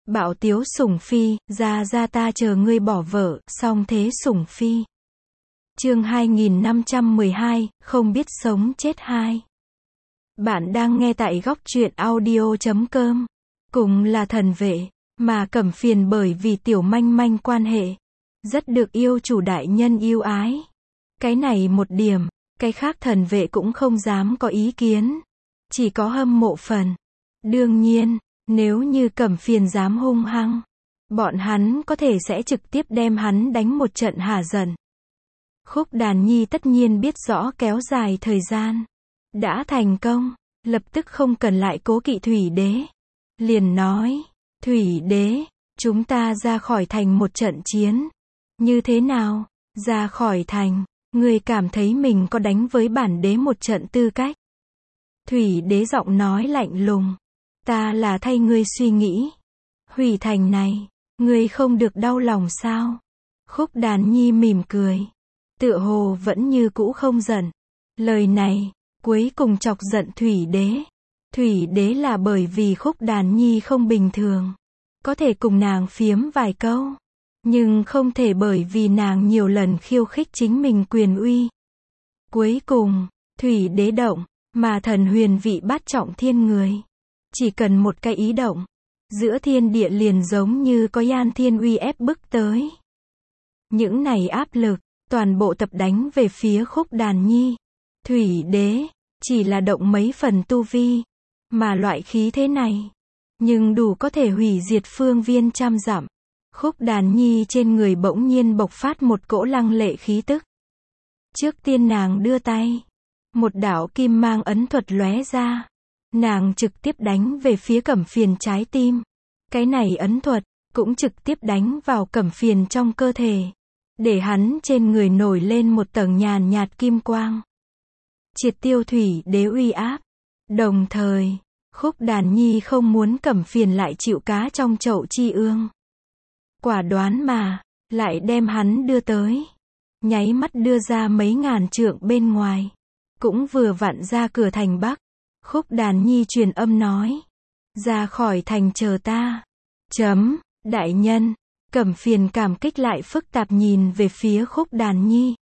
Bạo tiếu sủng phi, ra ta chờ ngươi bỏ vợ, song thế sủng phi. Chương 2512, không biết sống chết hai. Bạn đang nghe tại góc truyện audio.com. Cùng là thần vệ, mà Cẩm phiền bởi vì tiểu manh manh quan hệ. Rất được yêu chủ đại nhân yêu ái. Cái này một điểm, cái khác thần vệ cũng không dám có ý kiến. Chỉ có hâm mộ phần. Đương nhiên, nếu như Cẩm phiền dám hung hăng, bọn hắn có thể sẽ trực tiếp đem hắn đánh một trận hả giận. Khúc Đàn Nhi tất nhiên biết rõ kéo dài thời gian đã thành công, lập tức không cần lại cố kỵ Thủy Đế. Liền nói, Thủy Đế, chúng ta ra khỏi thành một trận chiến. Như thế nào? Ra khỏi thành, người cảm thấy mình có đánh với bản đế một trận tư cách? Thủy Đế giọng nói lạnh lùng. Ta là thay ngươi suy nghĩ. Hủy thành này, ngươi không được đau lòng sao? Khúc Đàn Nhi mỉm cười. Tựa hồ vẫn như cũ không giận. Lời này, cuối cùng chọc giận Thủy Đế. Thủy Đế là bởi vì Khúc Đàn Nhi không bình thường. Có thể cùng nàng phiếm vài câu. Nhưng không thể bởi vì nàng nhiều lần khiêu khích chính mình quyền uy. Cuối cùng, Thủy Đế động, mà thần huyền vị bát trọng thiên người. Chỉ cần một cái ý động, giữa thiên địa liền giống như có Yan Thiên uy ép bức tới. Những này áp lực, toàn bộ tập đánh về phía Khúc Đàn Nhi. Thủy Đế, chỉ là động mấy phần tu vi, mà loại khí thế này, nhưng đủ có thể hủy diệt phương viên trăm dặm. Khúc Đàn Nhi trên người bỗng nhiên bộc phát một cỗ lăng lệ khí tức. Trước tiên nàng đưa tay, một đạo kim mang ấn thuật lóe ra. Nàng trực tiếp đánh về phía Cẩm phiền trái tim. Cái này ấn thuật, cũng trực tiếp đánh vào Cẩm phiền trong cơ thể. Để hắn trên người nổi lên một tầng nhàn nhạt kim quang. Triệt tiêu Thủy Đế uy áp. Đồng thời, Khúc Đàn Nhi không muốn Cẩm phiền lại chịu cá trong chậu chi ương. Quả đoán mà, lại đem hắn đưa tới. Nháy mắt đưa ra mấy ngàn trượng bên ngoài. Cũng vừa vặn ra cửa thành Bắc. Khúc Đàn Nhi truyền âm nói. Ra khỏi thành chờ ta. Đại nhân. Cẩm phiền cảm kích lại phức tạp nhìn về phía Khúc Đàn Nhi.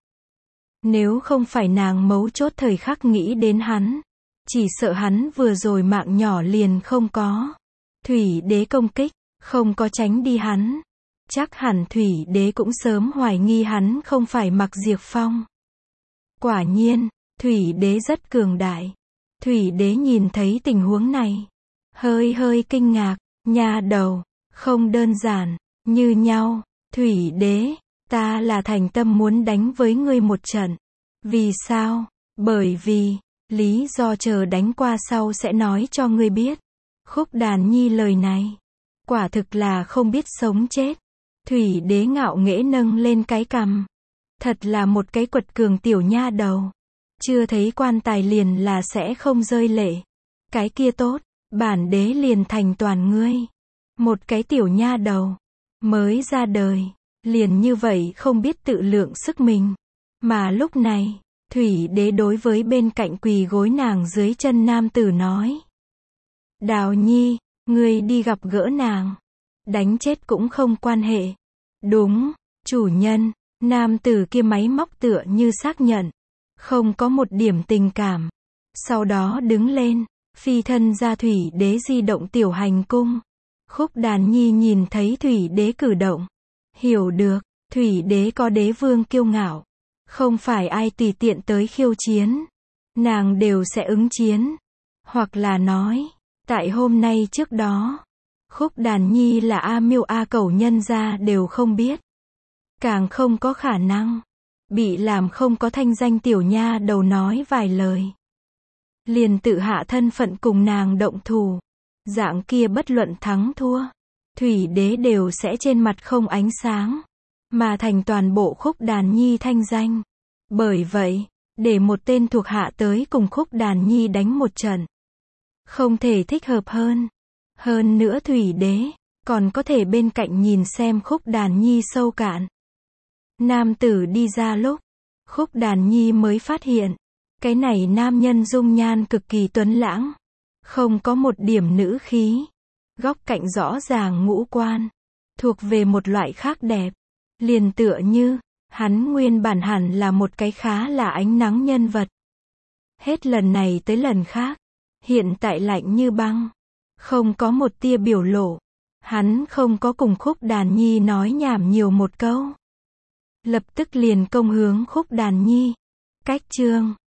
Nếu không phải nàng mấu chốt thời khắc nghĩ đến hắn, chỉ sợ hắn vừa rồi mạng nhỏ liền không có. Thủy Đế công kích, không có tránh đi hắn. Chắc hẳn Thủy Đế cũng sớm hoài nghi hắn không phải Mặc Diệp Phong. Quả nhiên, Thủy Đế rất cường đại. Thủy Đế nhìn thấy tình huống này, hơi kinh ngạc. Nha đầu, không đơn giản như nhau. Thủy Đế, ta là thành tâm muốn đánh với ngươi một trận. Vì sao? Bởi vì, lý do chờ đánh qua sau sẽ nói cho ngươi biết. Khúc Đàn Nhi lời này, quả thực là không biết sống chết. Thủy Đế ngạo nghễ nâng lên cái cằm. Thật là một cái quật cường tiểu nha đầu. Chưa thấy quan tài liền là sẽ không rơi lệ. Cái kia tốt, bản đế liền thành toàn ngươi. Một cái tiểu nha đầu, mới ra đời, liền như vậy không biết tự lượng sức mình. Mà lúc này, Thủy Đế đối với bên cạnh quỳ gối nàng dưới chân nam tử nói. Đào Nhi, ngươi đi gặp gỡ nàng. Đánh chết cũng không quan hệ. Đúng, chủ nhân. Nam tử kia máy móc tựa như xác nhận. Không có một điểm tình cảm. Sau đó đứng lên, phi thân ra Thủy Đế di động tiểu hành cung. Khúc Đàn Nhi nhìn thấy Thủy Đế cử động. Hiểu được, Thủy Đế có đế vương kiêu ngạo. Không phải ai tùy tiện tới khiêu chiến. Nàng đều sẽ ứng chiến. Hoặc là nói, tại hôm nay trước đó, Khúc Đàn Nhi là A Miêu A Cẩu nhân gia đều không biết. Càng không có khả năng bị làm không có thanh danh tiểu nha đầu nói vài lời. Liền tự hạ thân phận cùng nàng động thủ. Dạng kia bất luận thắng thua, Thủy Đế đều sẽ trên mặt không ánh sáng. Mà thành toàn bộ Khúc Đàn Nhi thanh danh. Bởi vậy, để một tên thuộc hạ tới cùng Khúc Đàn Nhi đánh một trận. Không thể thích hợp hơn. Hơn nữa Thủy Đế, còn có thể bên cạnh nhìn xem Khúc Đàn Nhi sâu cạn. Nam tử đi ra lúc, Khúc Đàn Nhi mới phát hiện, cái này nam nhân dung nhan cực kỳ tuấn lãng, không có một điểm nữ khí. Góc cạnh rõ ràng ngũ quan, thuộc về một loại khác đẹp. Liền tựa như, hắn nguyên bản hẳn là một cái khá là ánh nắng nhân vật. Hết lần này tới lần khác, hiện tại lạnh như băng, không có một tia biểu lộ. Hắn không có cùng Khúc Đàn Nhi nói nhảm nhiều một câu. Lập tức liền công hướng Khúc Đàn Nhi. Cách chương